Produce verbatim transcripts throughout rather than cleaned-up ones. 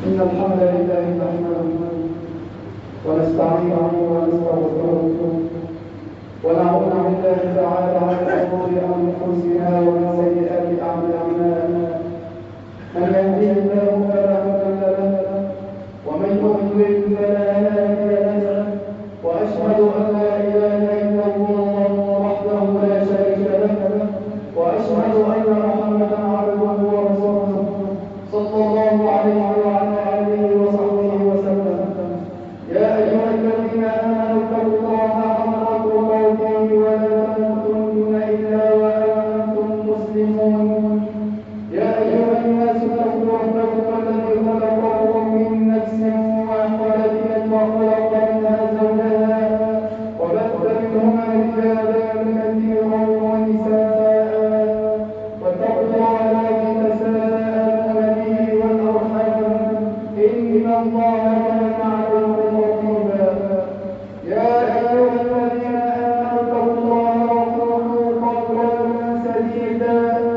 إن الحمد لله نحمده ونستعينه ونستغفره ونعوذ بالله تعالى من شرور أنفسنا ومن سيئات أعمالنا. من يهده الله فلا مضل له ومن يضلل فلا هادي له، وأشهد أن لا إله إلا الله وحده لا شريك له، وأشهد أن محمدا عبده ورسوله صلى الله عليه وعلى آله وصحبه وسلم. يا أيها الذين آمنوا اتقوا الله حق تقاته ولا تموتن إلا وأنتم مسلمون. يا أيها الناس اتقوا ربكم الذي خلقكم من نفس واحدة وخلق منها زوجها وبث منهما رجالا كثيرا ونساء، واتقوا الله الذي تساءلون به والأرحام إن الله كان عليكم رقيبا. يا أيها الذين آمنوا اتقوا الله وقولوا قولا سديدا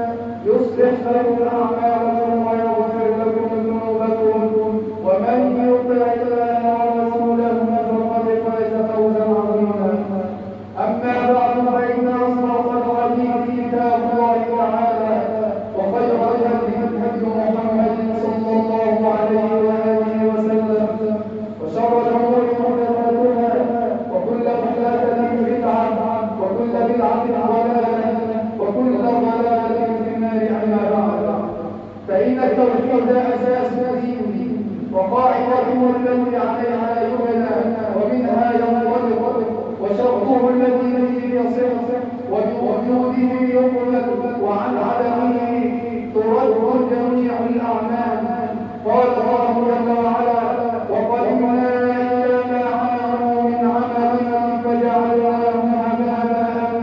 يصلح لكم أعمالكم ويغفر لكم ذنوبكم، ومن يطع الله ورسوله فقد فاز فوزا عظيما. أما بعد، فإن أصدق الحديث كتاب الله تعالى، وخير الهدي هدي محمد صلى الله عليه وآله وسلم، وشر الأمور محدثاتها، وكل محدثة بدعة، وكل بدعة ضلالة، وكل ضلالة في النار. أما بعد، فإن التوحيد أساس الدين وقاعدته التي عليها يبنى ومنها ينطلق، وشرطه الذي يصح، وبوجوده يقبل، وعن عدمه ترد جميع الأعمال. قال الله جل وعلا: وقدمنا إلى ما عملوا من عمل فجعلناه هباء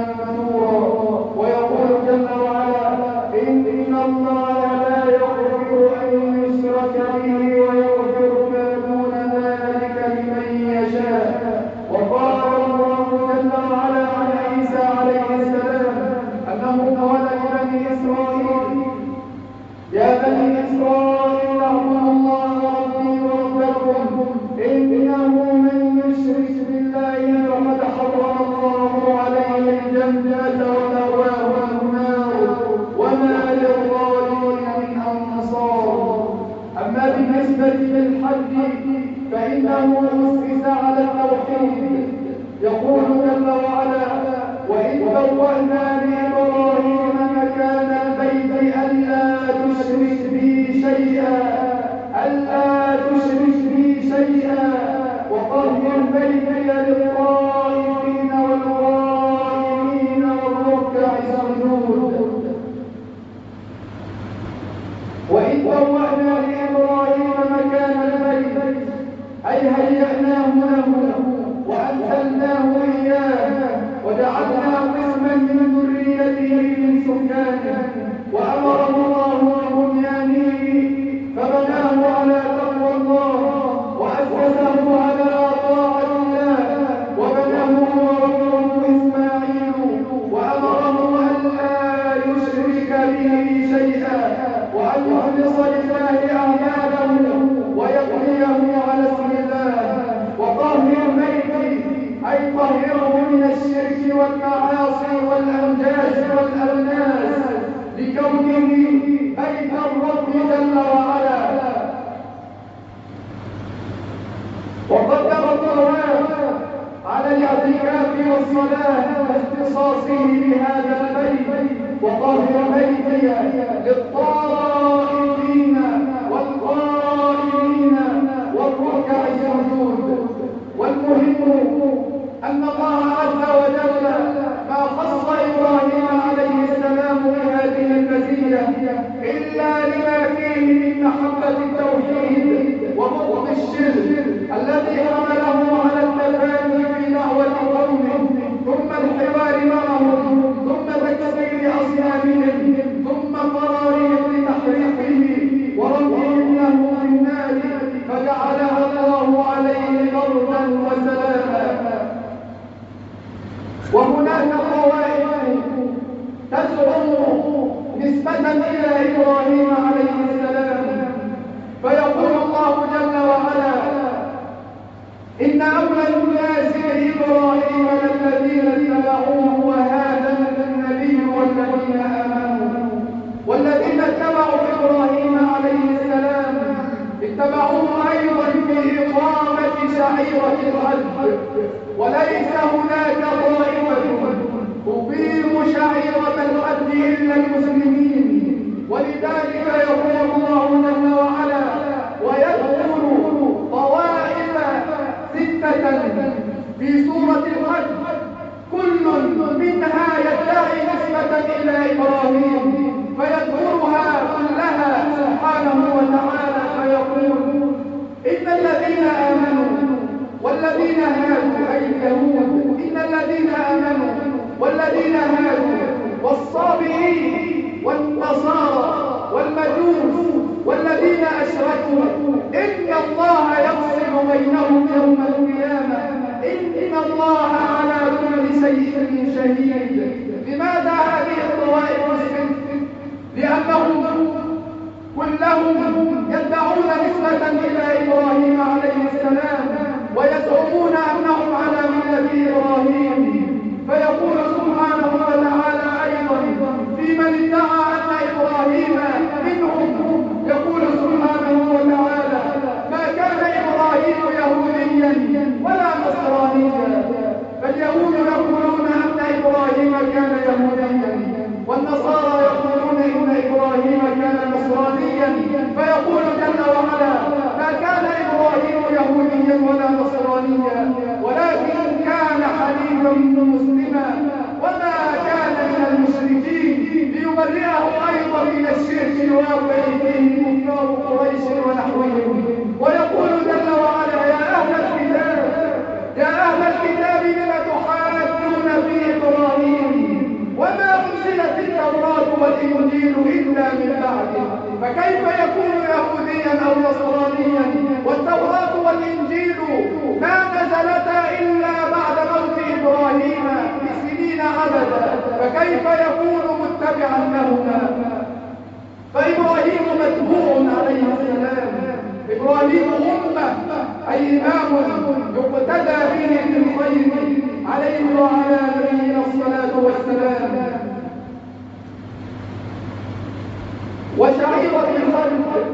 منثورا. ويقول جل وعلا: إن الله لا يغفر أن يشرك به ويغفر ما دون ذلك لمن يشاء. وقال الله جل وعلا عن عيسى عليه السلام أنه قال لبني إسرائيل: يا بني إسرائيل اعبدوا الله ربي وربكم، إنه من يشرك بالله فقد حرم الله عليه الجنة ومأواه النار وما للظالمين من أنصار. أما بالنسبة للحج فإنه أسس على التوحيد. يقول جل وعلا: وإذ بوأنا لإبراهيم مكان البيت ألا تشرك بي شيئا ألا تشرك بي شيئا وطهر بيتي للطائفين والقائمين والركع السجود. وإذ بوأنا لإبراهيم مكان البيت أي هيأناه له وأدخلناه إياه، وجعلنا قسما من ذريته من سكانه، وأمره الله ببنيانه فبناه على تقوى الله وأسسه على طاعة الله، وبناه وربه إسماعيل وأمره ألا يشرك به شيئا وأن يخلص لله أعماله ويبنيه على اسم الله. وطهر بيتي أي طهره من الشرك والمعاصي والأنجاز والألناس، لكونه بيت الرب جل وعلا. وقدم الطواف على الاعتكاف والصلاة واختصاصه بهذا البيت. وطهر بيتي للطائفين والقائمين والركع السجود. والمهم أن الله عز وجل ما خص إبراهيم عليه السلام بهذه المزية إلا لما فيه من محبة التوحيد وبغض الشرك الذي حمله على التفاني في دعوة قومه، ثم الحوار معهم، ثم تكسير أصنامهم، ثم أولى الناس بإبراهيم الذين اتبعوه وهذا النبي والذين آمنوا. والذين اتبعوا إبراهيم عليه السلام اتبعوه أيضا في إقامة شعيرة الحج، وليس هناك طائفة تقيم شعيرة الحج إلا المسلمين. ولذلك يقول الله جل وعلا: ويذكر طوائف ستة في سورة الحج كل منها يدعي نسبة إلى إبراهيم، فيذكرها كلها سبحانه وتعالى فيقول: إن الذين آمنوا والذين هادوا، أي اليهود، إن الذين آمنوا والذين هادوا والصابئين والنصارى والمجوس والذين أشركوا إن الله يفصل بينهم يوم القيامة إن الله على كل شيء شهيد. لماذا هذه الطوائف الست؟ لأنهم كلهم يدعون نسبة إلى إبراهيم عليه السلام ويزعمون أنهم على ملة إبراهيم. فيقول سبحانه وتعالى أيضا في من ادعى أن إبراهيم منهم، يقول سبحانه وتعالى: ما كان إبراهيم يهوديا ولا نصرانيا. فاليهود يقولون أن إبراهيم كان يهوديا، والنصارى يقولون إن إبراهيم كان نصرانيا. فيقول جل وعلا: ما كان إبراهيم يهوديا ولا نصرانيا ولكن كان حنيفا مسلما وما كان من المشركين، ليبرئه أيضا من الشرك الواقع فيه كفار قريش ونحوهم. ويقول جل وعلا: يا أهل الكتاب يا أهل الكتاب لم تحاجون في إبراهيم وما أنزلت التوراة والإنجيل إلا من بعده. فكيف يكون يهوديا أو نصرانيا والتوراة والإنجيل ما نزلتا إلا بعد موت إبراهيم بسنين عددا؟ فكيف يكون متبعا لهما؟ فإبراهيم متبوع عليه السلام. إبراهيم أمة، أي إمام يقتدى به في الخير عليه وعلى نبينا الصلاة والسلام. وشعيرة الحج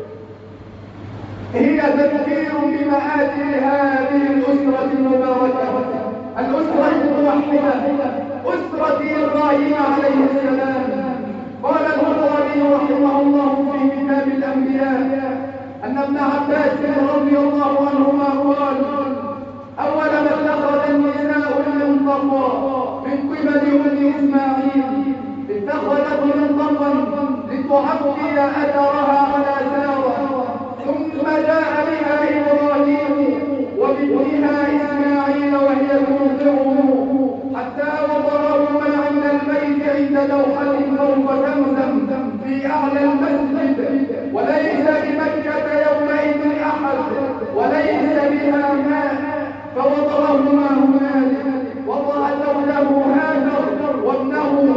هي تذكير بمآثر هذه الأسرة المباركة، الأسرة الموحدة، أسرة إبراهيم عليه السلام. قال البخاري رحمه الله في كتاب الأنبياء أن ابن عباس رضي الله عنهما قال: أول ما اتخذ النساء المنطقة من قبل أم إسماعيل اتخذت منطقا لتعطي أثرها على سارة، ثم جاء بها إبراهيم وبابنها إسماعيل وهي ترضعه حتى وضعهما عند البيت عند لوحة فوق زمزم في أعلى المسجد، وليس بمكة يومئذ أحد وليس بها ماء، فوضعهما هنالك. وضع زوجه هاجر وابنه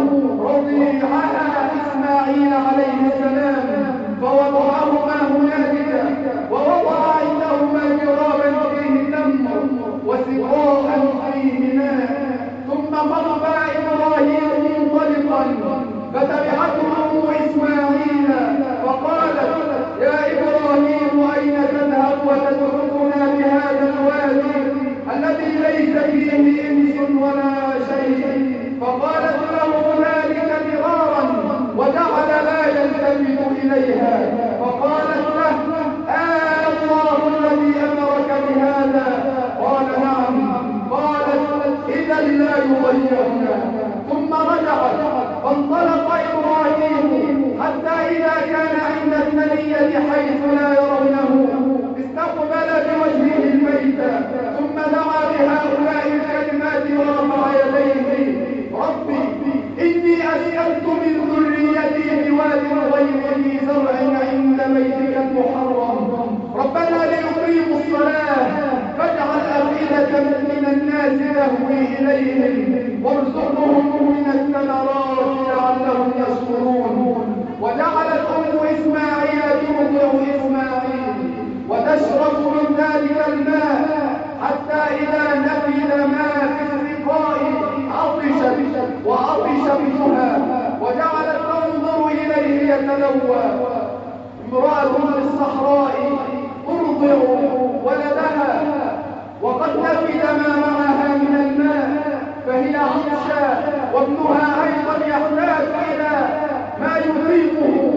رضيعها إسماعيل عليه السلام، فوضعهما هنالك، ووضع عندهما جرابا فيه تمر وسقاء فيه ماء. ثم قرب إبراهيم منطلقا فتبعته أم إسماعيل فقالت: يا إبراهيم أين تذهب وتتركنا بهذا الوادي الذي ليس فيه إنس ولا شيء؟ فقالت له ذلك مرارا وجعل لا يلتفت إليها. فقالت له: آه الله الذي أمرك بهذا؟ قال: نعم. قالت: إذا لا يضيعنا. ثم رجعت فانطلق إبراهيم حتى إذا كان عند الثنية حيث لا يرونه استقبل بوجهه البيت، ثم دعا بهؤلاء الكلمات ورفع يديه: ربي إني أسألت من ذريتي بواد غير ذي زرع عند بيتك المحرم، ربنا ليقيموا الصلاة فاجعل أفئدة من الناس تهوي إليهم وارزقهم من الثمرات لعلهم يشكرون. وجعلت أم إسماعيل ترضع إسماعيل وتشرب من ذلك الماء حتى عطشا وابنها أيضا يحتاج إلى ما يطيقه،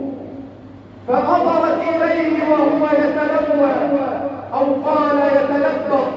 فنظرت إليه وهو يتلوى أو قال يتلبط،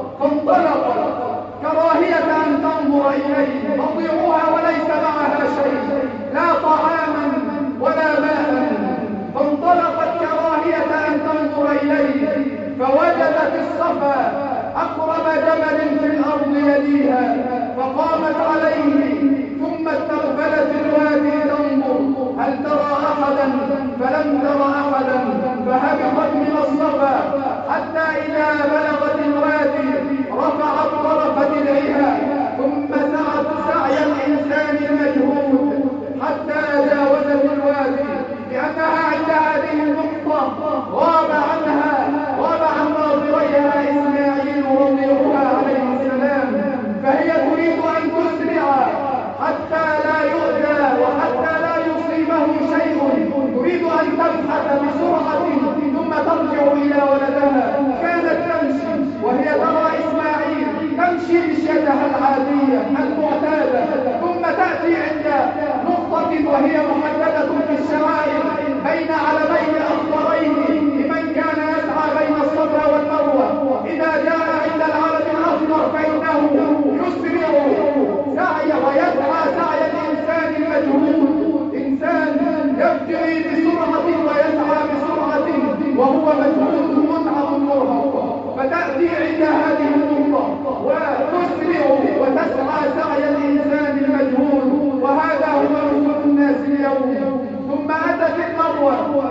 فانطلق كراهية أن تنظر إليه، تطيعها وليس معها شيء، لا طعاما ولا ماء، فانطلقت كراهية أن تنظر إليه، فوجدت الصفا أقرب جبل في الأرض يليها، فقامت عليه ثم استقبلت الوادي تنظر هل ترى أحدا، فلم تر أحدا، فهبطت من الصفا حتى إذا بلغت الوادي رفعت طرف درعها ثم سعت سعي الإنسان المجهود حتى جاوزت الوادي، لأنها عند هذه النقطة غاب عنها غاب عن ناظريها إسماعيل رضيعها عليه السلام، فهي تريد أن تسرع حتى لا يؤذى وحتى لا يصيبه شيء، تريد أن تبحث بسرعة ثم ترجع إلى ولدها. كانت تمشي وهي ترى إسماعيل، تمشي مشيتها العادية المعتادة، ثم تأتي عند نقطة وهي محددة في الشوارع بين علمين أخضرين لمن كان يسعى بين الصفا والمروة. إذا جاء عند العلم الأخضر فإنه يسرع سعي ويسعى سعي الإنسان المجهود، إنسان يبتغي بسرعة ويسعى بسرعة وهو مجهود متعب مرهق، فتأتي عند هذه النقطة وتسرع وتسعى سعي الإنسان المجهود، وهذا هو نزول الناس اليوم. ثم أتت المروة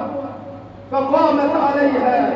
فقامت عليها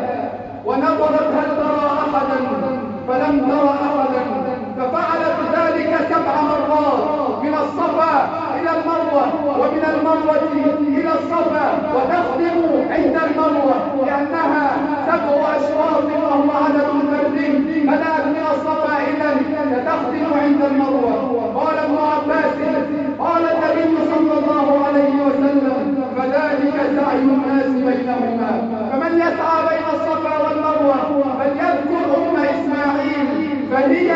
ونظرت هل ترى أحدا، فلم ترى أحدا، ففعلت ذلك سبع مرات من الصفا إلى المروة ومن المروة إلى الصفا، وتختم عند المروة لأنها سبع أشواط وهو عدد فردي، بدأت من الصفا إذن ستختم عند المروة. قال ابن عباس قال النبي صلى الله عليه وسلم فذلك سعي الناس بينهما، فمن يسعى بين الصفا والمروة فليذكر أم إسماعيل، فهي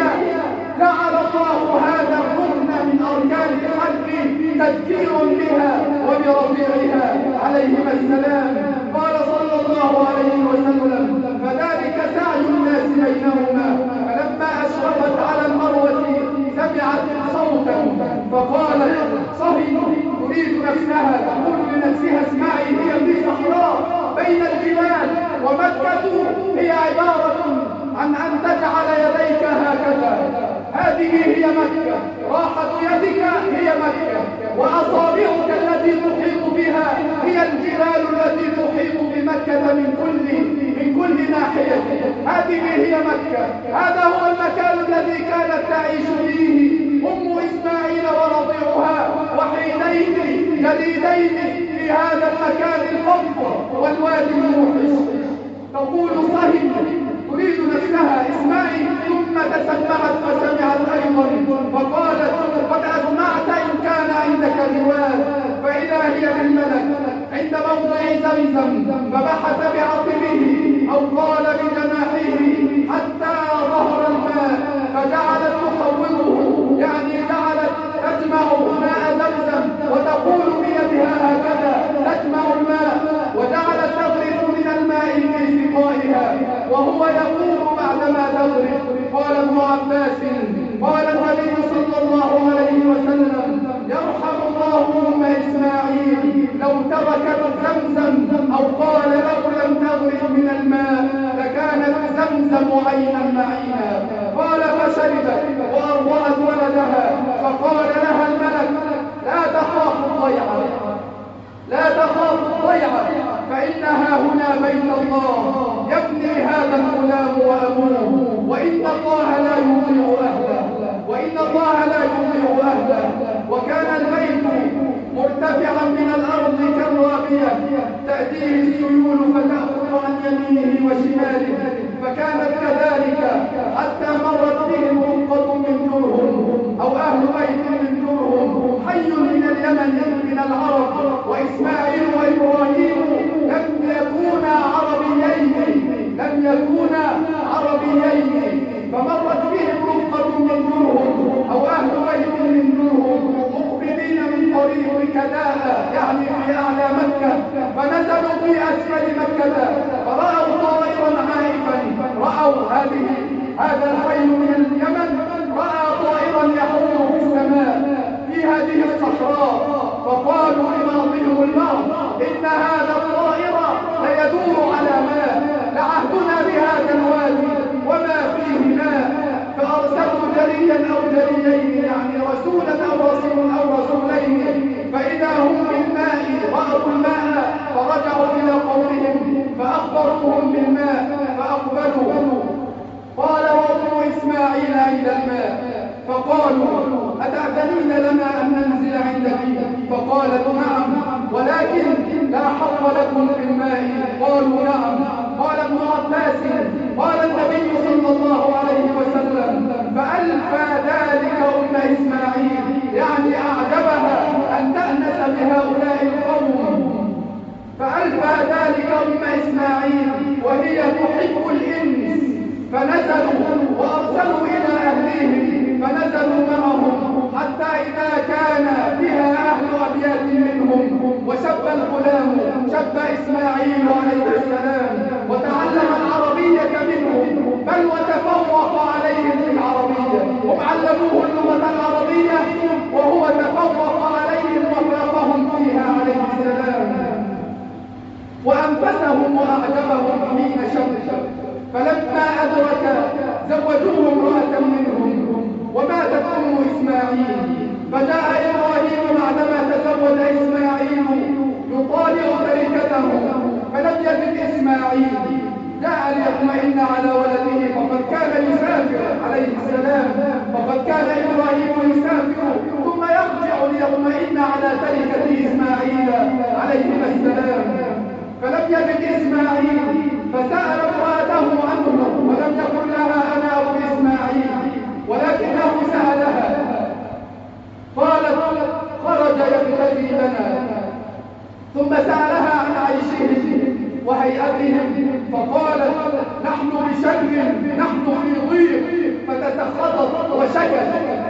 جعل الله هذا الركن من أركان الحج تذكير بها وبرفيعها عليهما السلام. قال صلى الله عليه وسلم فذلك سعي الناس بينهما، فلما أشرفت على المروة سمعت صوتا فقالت صهي تريد نفسها، تقول لنفسها اسمعي، هي في صحراء بين الجبال، ومكة هي عبارة عن أن تجعل يديك هكذا، هذه هي مكة، راحة يدك هي مكة، وأصابعك التي تحيط بها هي الجبال التي تحيط بمكة من كل من كل ناحية، هذه هي مكة. هذا هو المكان الذي كانت تعيش فيه أم إسماعيل ورضيعها وحيدين جديدين في هذا المكان الفضل والوادي الموحش. تقول صهي تريد نفسها اسمعي، ثم تسمعت فسمعت أيضا فقالت قد أسمعت إن كان عندك جواد، فإذا هي بالملك عند موضع زمزم، فبحث بعقبه أو قال بجناحه حتى ظهر الماء، فجعلت تحوله، يعني جعلت تجمع ماء زمزم وتقول بيدها هكذا تجمع الماء، وجعلت تغرف من الماء في سقائها وهو يقول بعدما تغرف. قال ابن عباس قال النبي صلى الله عليه وسلم يرحم الله أم إسماعيل لو تركت زمزم، أو قال لو لم تغرف من الماء لكانت زمزم عينا معينا. قال فشربت وأرضعت ولدها، فقال لها الملك لا تخاف الضيعة، لا تخاف الضيعة، فإنها هنا بيت الله يبني هذا الغلام وأبوه، وإن الله لا يضيع أهله، وإن الله لا يضيع أهله. وكان البيت مرتفعا من الأرض كالرابية تأتيه السيول فتأخذ عن يمينه وشماله، فكانت كذلك حتى مرت بهم رفقة من جرهم أو أهل بيت من جرهم حي من اليمن من العرب، وإسماعيل وإبراهيم لم يكونا عربيين لم يكونا عربيين فمرت بهم رفقة من جرهم أو أهل بمكة فرأوا طائرا عائفا، رأوا هذه هذا الحي من اليمن، رأى طائرا يحوم في السماء في هذه الصحراء، فقالوا لبعضهم البعض إن هذا الطائر ليدور على ماء، لعهدنا بهذا الوادي وما فيه ماء. فأرسلوا جريا أو جريين، يعني رسولا أو رسول أو رسولين، فإذا هم بالماء رأوا الماء فرجعوا إلى قومهم فأخبروهم بالماء فأقبلوا. قال وأم إسماعيل عند الماء، فقالوا أتأذنين لنا أن ننزل عندك؟ فقالت نعم، ولكن لا حق لكم في الماء. قالوا نعم. قال ابن عباس قال النبي صلى الله عليه وسلم فألفى ذلك أم إسماعيل، يعني أعجبها أن تأنس بهؤلاء القوم، فألفى ذلك أم إسماعيل وهي تحب الإنس، فنزلوا وأرسلوا إلى أهليهم فنزلوا معهم حتى إذا كان بها أهل أبيات منهم وشب الغلام شب إسماعيل عليه السلام وتعلم العربية منهم، بل وتفوق عليهم في العربية، هم علموه اللغة العربية وهو تفوق عليهم وفاقهم فيها عليه السلام، وأنفسهم وأعجبهم حين شب. فلما أدرك زوجوه امرأة منهم وماتت أم إسماعيل، فجاء إبراهيم بعدما تزوج إسماعيل يطالع تركته فلم يجد إسماعيل، جاء ليطمئن على ولده، فقد كان يسافر عليه السلام، فقد كان إبراهيم يسافر ثم يرجع ليطمئن على تركة إسماعيل عليه السلام، فلم يجد إسماعيل، فسأل امرأته عنه ولم يقل لها أنا أبو إسماعيل، ولكنه سألها. قالت خرج يبتغي لنا، ثم سألها عن عيشهم وهيئتهم، فقالت نحن بشر، نحن في ضيق، فتسخطت وشكت،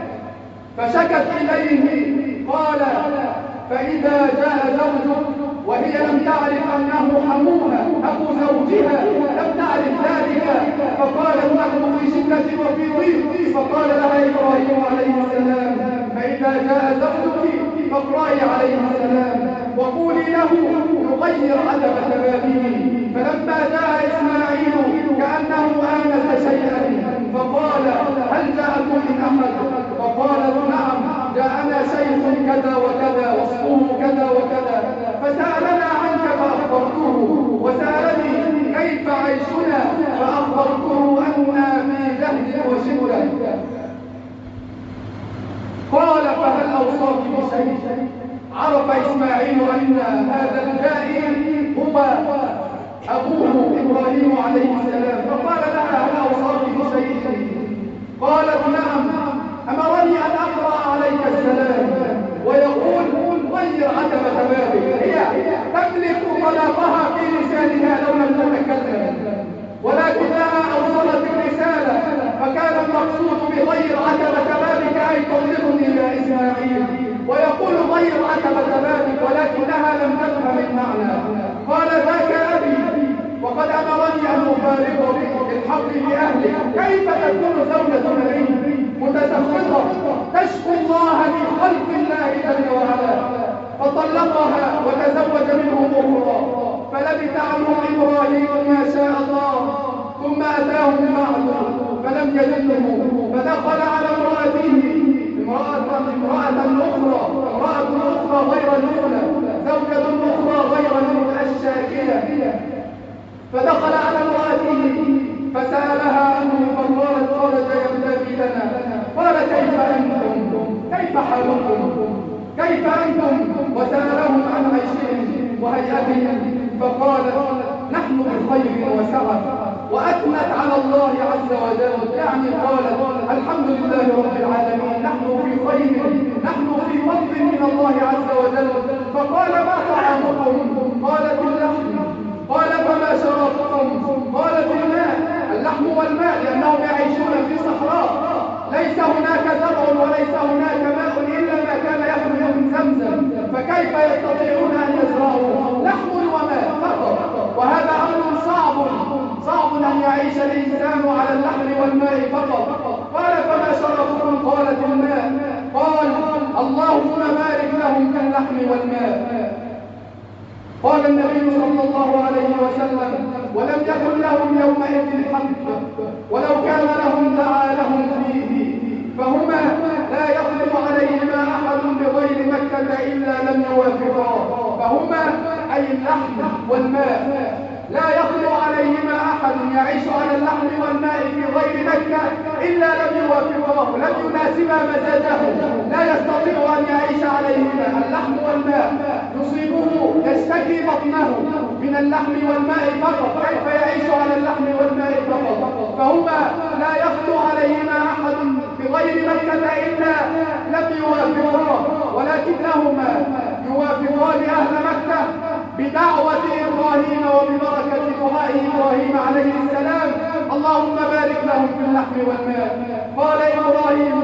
فشكت إليه. قال فإذا جاء زوجك وهي لم تعرف أنه حموها أبو زوجها، لم تعرف ذلك، فقالت نحن في شدة وفي ضيق، فقال لها إبراهيم عليه السلام فإذا جاء زوجك فاقرأي عليه السلام وقولي له يغير عتبة بابه. فلما جاء إسماعيل كأنه آنس شيئا فقال هل جاءكم من أحد؟ فقالت نعم جاءنا شيخ كذا وكذا وصفه كذا وكذا، فسألنا عنك فأخبرته، وسألني كيف عيشنا فأخبرته أننا في جهد وشدة. قال فهل أوصاك بشيء؟ عرف إسماعيل أن هذا الجائي هو أبوه إبراهيم عليه السلام، فقال لها هل أوصاك بشيء؟ قالت نعم، أمرني أن أقرأ عليك السلام ويقول غير عتبة بابك. هي تملك طلاقها في لسانها لو لم تتكلم، ولكنها أوصلت الرسالة، فكان المقصود بغير عتبة بابك أي طلقني يا إسماعيل، ويقول غير عتبة بابك، ولكنها لم تفهم المعنى. قال ذاك أبي وقد أمرني أن أفارقك بالحق بأهلك، كيف تكون زوجة لي متسخطة تشكو الله من خلق الله جل وعلا؟ فطلقها وتزوج منهم أخرى، فلبث عنهم إبراهيم ما شاء الله، ثم أتاهم بعد فلم يجده، فدخل على امرأته امرأة امرأة أخرى امرأة أخرى غير الأولى، زوجة أخرى غير الشاكية، فدخل على امرأته فسألها عنه فقالت خرج يبتغي لنا. قال كيف أنتم؟ كيف حالكم؟ كيف أنتم؟ وسألهم عن عيشهم وهيئتهم، فقالت نحن بخير وسعة، وأثنت على الله عز وجل، يعني قالت الحمد لله رب العالمين، نحن في خير، نحن في فضل من الله عز وجل. فقال ما طعامكم؟ قالت اللحم. قال فما شرابكم؟ قالت الماء، اللحم والماء، لأنهم يعيشون في صحراء ليس هناك زرع وليس هناك ماء إلا ما كان يخرج من زمزم، فكيف يستطيعون أن يزرعوا؟ لحم وماء فقط. يعيش الإنسان على اللحم والماء فقط. قال فما شرفكم؟ قالت الماء. قال اللهم بارك لهم في اللحم والماء. قال النبي صلى الله عليه وسلم ولم يكن لهم يومئذ حق، ولو كان لهم دعا لهم فيه، فهما لا يخلو عليهما أحد بغير مكة إلا لم يوافقا. فهما أي اللحم والماء لا يخلو عليهما أحد يعيش على اللحم والماء في غير مكة إلا لم يوافقاه، لم يناسبا مزاجه، لا يستطيع أن يعيش عليهما. اللحم والماء يصيبه يشتكي بطنه من اللحم والماء فقط، كيف يعيش على اللحم والماء فقط؟ فهما لا يخلو عليهما أحد بغير مكة إلا لم يوافقاه، ولكنهما يوافقان أهل مكة بدعوة إبراهيم وببركة دعاء إبراهيم عليه السلام اللهم بارك لهم في اللحم والماء. قال إبراهيم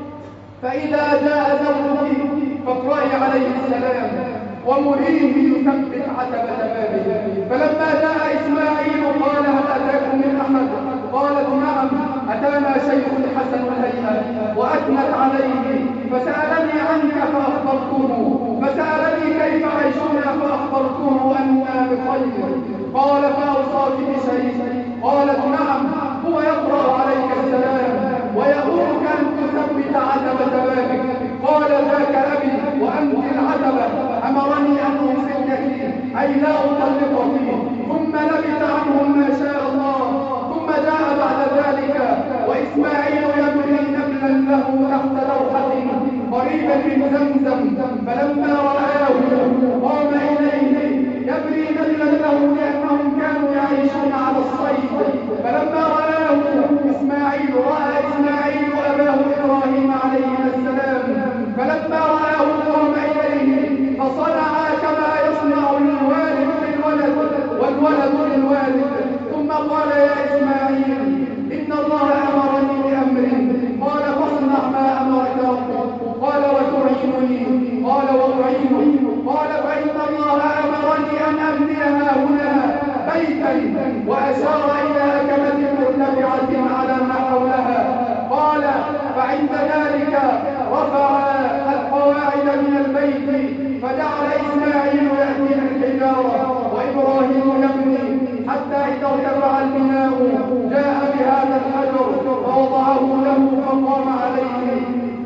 فإذا جاء زوجك فاقرأي عليه السلام ومريه يثبت عتبة بابه. فلما جاء إسماعيل قال هل أتاكم من أحد؟ قالت نعم، أتانا شيخ حسن الهيئة وأثنت عليه فسألني عنك فأخبرته، فسألني كيف عيشنا فأخبرته أننا بخير. قال فأوصاك بشيء؟ قالت نعم، هو يقرأ عليك السلام ويأمرك أن تثبت عتبة بابك. قال ذاك أبي وأنت العتبة، أمرني أن أمسكك أي لا أطلقك. ثم لبث عنهم ما شاء الله. ثم جاء بعد ذلك وإسماعيل يبني نبلا له تحت لوحة قريبا من زمزم، فلما رآه قام إليه يبني نبلا له لأنهم كانوا يعيشون على الصيد. فلما رآه إسماعيل رأى إسماعيل أباه إبراهيم عليه السلام، فلما رآه قام إليه فصنع كما يصنع الوالد للولد والولد للوالد. ثم قال يا إسماعيل إن الله أمرني بأمر. قال فاصنع ما أمرك ربك. قال وتعينني؟ قال وأعينك. قال فإن الله أمرني أن أبنيها هنا بيتا، وأشار إلى أكمة مرتفعة على ما حولها. قال فعند ذلك رفع القواعد من البيت، فجعل إسماعيل يأتي بالحجارة وإبراهيم يبني، حتى إذا ارتفع البناء جاء بهذا الحجر فوضعه له فقام عليه.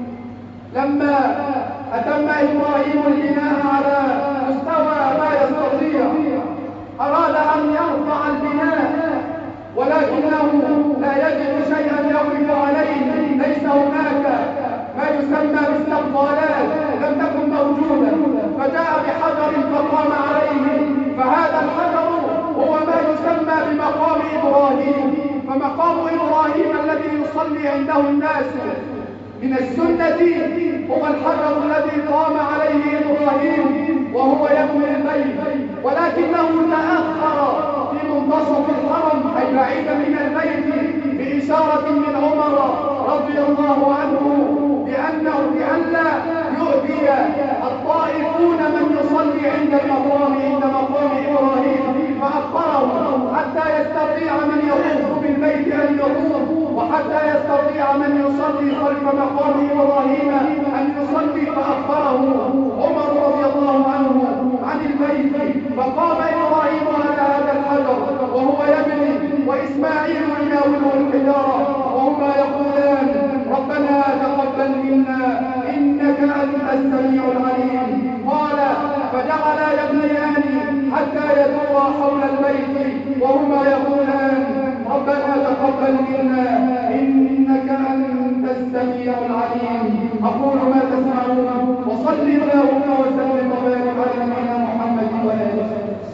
لما أتم إبراهيم البناء على مستوى ما يستطيع أراد أن يرفع البناء، ولكنه لا يجد شيئا يقف عليه، ليس هناك ما يسمى باستقبالات، لم تكن موجودة. فجاء بحجر فقام عليه، فهذا الحجر هو ما يسمى بمقام إبراهيم. فمقام إبراهيم الذي يصلي عنده الناس من السنة هو الحجر الذي قام عليه إبراهيم وهو يبني البيت، ولكنه تأخر في منتصف الحرم أي بعيدا من البيت بإشارة من عمر رضي الله عنه بأنه بألا يؤذي الطائفون من يصلي عند المقام عند مقام إبراهيم، فأخره حتى يستطيع من يطوف بالبيت أن يطوف، وحتى يستطيع من يصلي خلف مقام إبراهيم أن يصلي، فأخره عمر رضي الله عنه عن البيت. فقام إبراهيم على هذا الحجر وهو يبني، وإسماعيل يناوله الحجارة، وهما يقولان ربنا تقبل منا إنك أنت السميع العليم. قال فجعلا يبنيان حتى يدورا حول البيت وهما يقولان ربنا تقبل منا إنك أنت السميع العليم. أقول ما تسمعون، وصل اللهم وسلم وبارك على نبينا محمد وآله.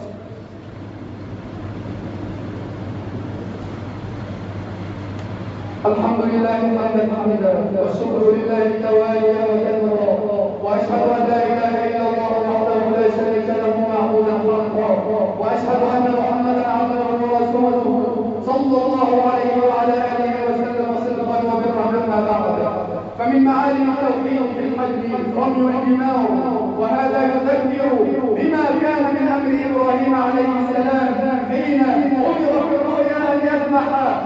الحمد لله حمدا حمدا، والشكر لله تواليا وكثرا، واشهد ان لا اله الا الله وحده لا شريك له معبودا حقا، واشهد ان محمدا عبده ورسوله صلى الله عليه وعلى اله وسلم صدقا وبرا. اما بعد، فمن معالم التوحيد في الحج رمي الجمار، وهذا يذكر بما كان من امر ابراهيم عليه السلام حين امر في الرؤيا ان يذبح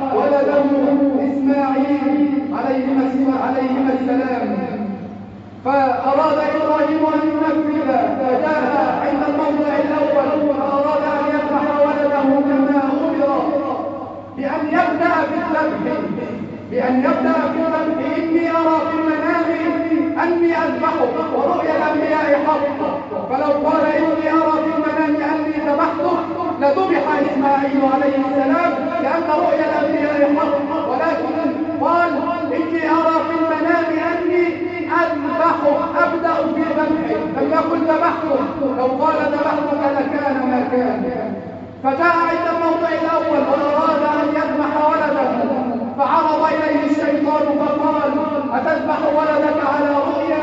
بأن يبدأ بالذبح بأن يبدأ بالذبح إني أرى في المنام أني أذبحه، ورؤيا الأنبياء حق، فلو قال إني أرى في المنام أني ذبحته لذبح إسماعيل عليه السلام، لأن رؤيا الأنبياء حق، ولكن قال إني أرى في المنام أني أذبحه، أبدأ في ذبحه، لم يقل ذبحته، لو قال ذبحتك لكان ما كان. فجاء عند الموضع الأول وأراد أن يذبح ولده، فعرض إليه الشيطان فقال أتذبح ولدك على رؤيا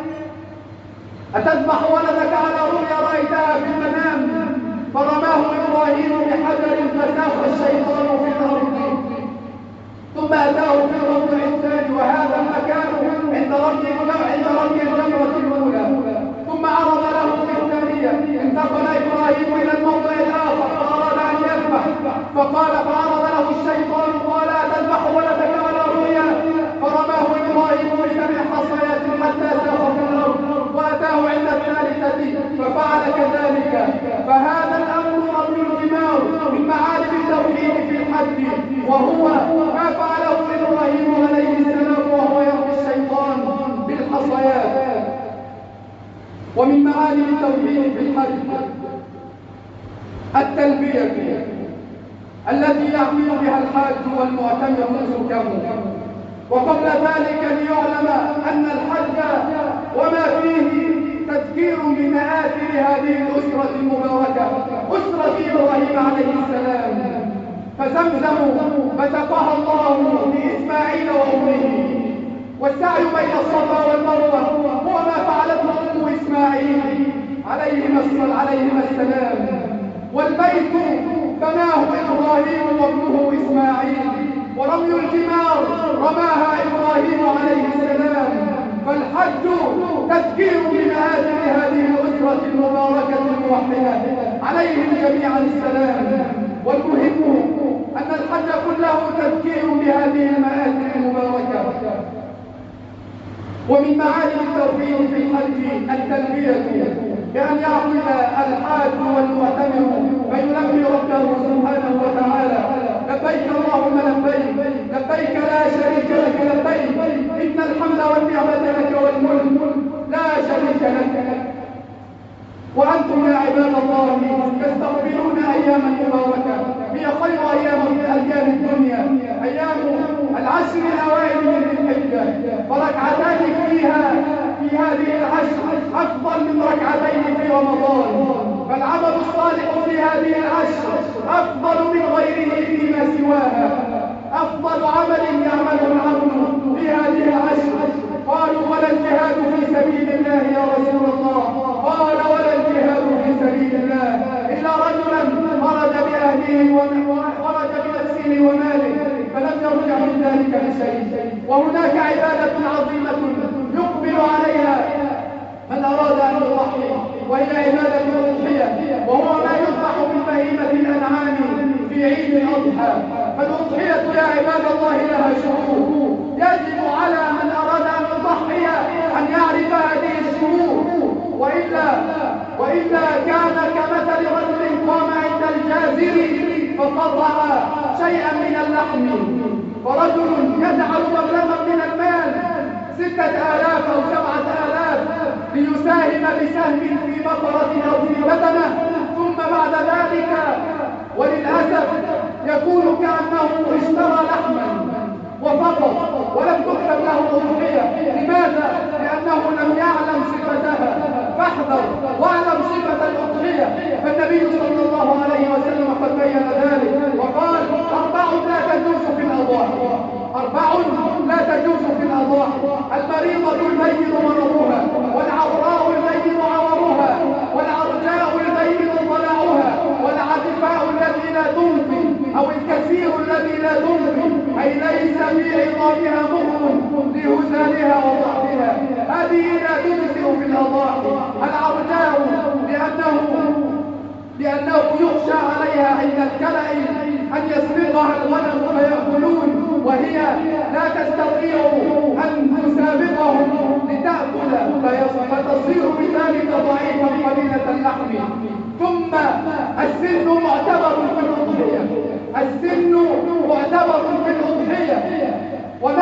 أتذبح ولدك على رؤيا رأيتها في المنام؟ فرماه إبراهيم بحجر فساق الشيطان في الأرض، ثم أتاه في الموضع الثاني وهذا المكان عند رمي عند رمي الجمرة الأولى، ثم عرض له في الثانية. انتقل إبراهيم إلى الموضع الآخر فأراد أن يذبح، فقال فعرض له الشيطان قال أتذبح ولدك على رؤيا؟ فرماه إبراهيم بسبع حصيات حتى ساق في الأرض، وأتاه عند الثالثة ففعل كذلك. فهذا الأمر رمي الجمار من معالم التوحيد في الحج، وهو ما فعله إبراهيم عليه السلام وهو يرمي الشيطان بالحصيات. ومن معالم التوحيد في الحج التلبية التي يعمل بها الحاج والمعتمر نسكه. وقبل ذلك ليعلم أن الحج وما فيه تذكير بمآثر هذه الأسرة المباركة، أسرة إبراهيم عليه السلام. فزمزم فتقاها الله لإسماعيل وأمه، والسعي بين الصفا والمروة هو ما فعلته أم إسماعيل عليهما السلام، والبيت بناه إبراهيم وابنه إسماعيل، ورمي الجمار رماها إبراهيم عليه السلام. فالحج تذكير بمآثر هذه الأسرة المباركة الموحدة عليهم جميعا السلام. والمهم أن الحج كله تذكير بهذه المآثر المباركة. ومن معالم التوحيد في الحج التلبية، بأن يعقد الحاج والمعتمر فيلبي ربه سبحانه وتعالى لبيك اللهم لبيك لبيك لا شريك لك لبيك إن الحمد والنعمة لك والملك لا شريك لك. وأنتم يا عباد الله تستقبلون أياما مباركة هي خير أيام أيام الدنيا، أيام العشر الأوائل من الحجة، فركعتان فيها في هذه العشر أفضل من ركعتين في رمضان. فالعمل الصالح في هذه العشر أفضل من غيره فيما سواها، أفضل عمل يعمله العبد في هذه العشر. قالوا ولا الجهاد في سبيل الله يا رسول الله؟ قال ولا الجهاد في سبيل الله إلا رجلا خرج بأهله وخرج بنفسه وماله فلم يرجع من ذلك بشيء. وهناك عبادة عظيمة يقبل عليها من أراد أن يضحي، وهي عبادة الأضحية، وهو ما يذبح من بهيمة الأنعام في عيد الأضحى. فالأضحية يا عباد الله لها شروط، يجب على من أراد أن يضحي أن يعرف هذه الشروط، وإلا وإلا كان كمثل رجل قام عند الجازر فقطع شيئا من اللحم، ورجل يجعل مبلغا من المال ستة آلاف أو سبعة آلاف ليساهم بسهم في بقرة أو في بدنة، ثم بعد ذلك وللأسف يكون كأنه اشترى لحما وفقط ولم تكتب له أضحية. لماذا؟ لأنه لم يعلم صفتها. فاحذر واعلم صفة الأضحية. فالنبي صلى الله عليه وسلم قد بين ذلك وقال أربع لا تجوز في الأضاحي، أربع لا تجوز في الأضاحي: المريضة البين مرضها، والعوراء البين عورها، والعرجاء البين ضلعها، والعجفاء الذي لا تنفي أو الكثير الذي لا تنفي، أي ليس في عظامها مغض لهزالها وضعفها، هذه لا تجزئ في الأضاحي. العرجاء لأنه لأنه يخشى عليها عند الكلأ أن يسبقها الغنم فيأكلون، وهي لا تستطيع أن تسابقهم لتأكل فتصير بذلك ضعيفا قليلة اللحم. ثم السن معتبر في الأضحية، السن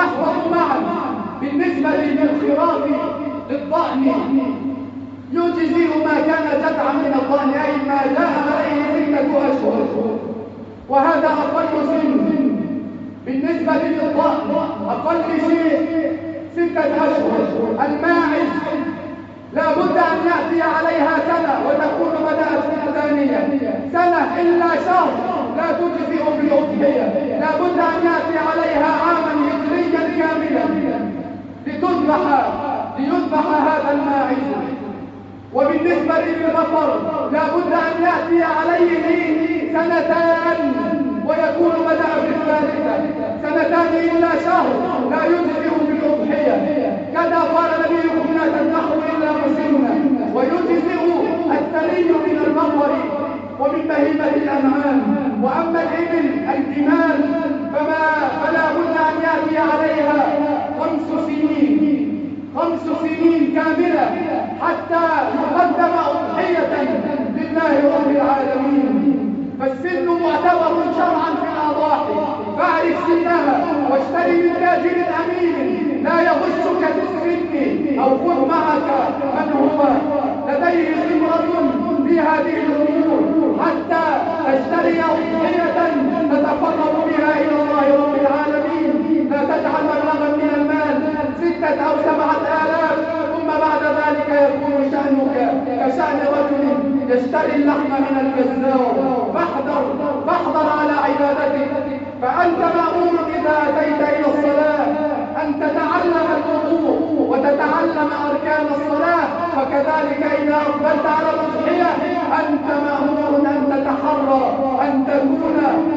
ونحفظ معا. بالنسبة للخراف للضأن يجزئ ما كان جدعا من الضأن، أي ما جاء عليه ستة أشهر، وهذا أقل سن. بالنسبة للضأن أقل شيء ستة أشهر. الماعز لا بد أن يأتي عليها سنة وتكون بدأت في الثانية. سنة إلا شهر لا تجزئ بالأضحية، لا بد أن يأتي عليها عاما هجريا كاملا لتذبح ليذبح هذا الماعز. وبالنسبة للبقر لا بد أن يأتي عليه سنتان ويكون بدأ في الثالثة. سنتان إلا شهر لا يجزئ بالأضحية. كذا قال نبيكم لا تذبحوا إلا مسنا. ويجزئ الثني من البقر ومن بهيمة الأنعام. وأما الإبل الجمال فما فلا بد أن يأتي عليها خمس سنين خمس سنين كاملة حتى يقدم أضحية لله رب العالمين. فالسن معتبر شرعا في الأضاحي، فاعرف سنها واشتري من تاجر أمين لا يغشك في السن، أو خذ معك من هو لديه خبرة في هذه الأمور حتى تشتري أضحية تتقرب بها إلى الله رب العالمين. لا تجعل مبلغا من المال ستة أو سبعة آلاف ثم بعد ذلك يكون شأنك كشأن رجل يشتري اللحم من الجزار. فاحذر فاحذر على عبادتك. فأنت مأمور إذا أتيت إلى الصلاة أن تتعلم الوضوء وتتعلم أركان الصلاة، فكذلك إذا أقبلت على الأضحية أنت مأمور أن تتحرى أن تكون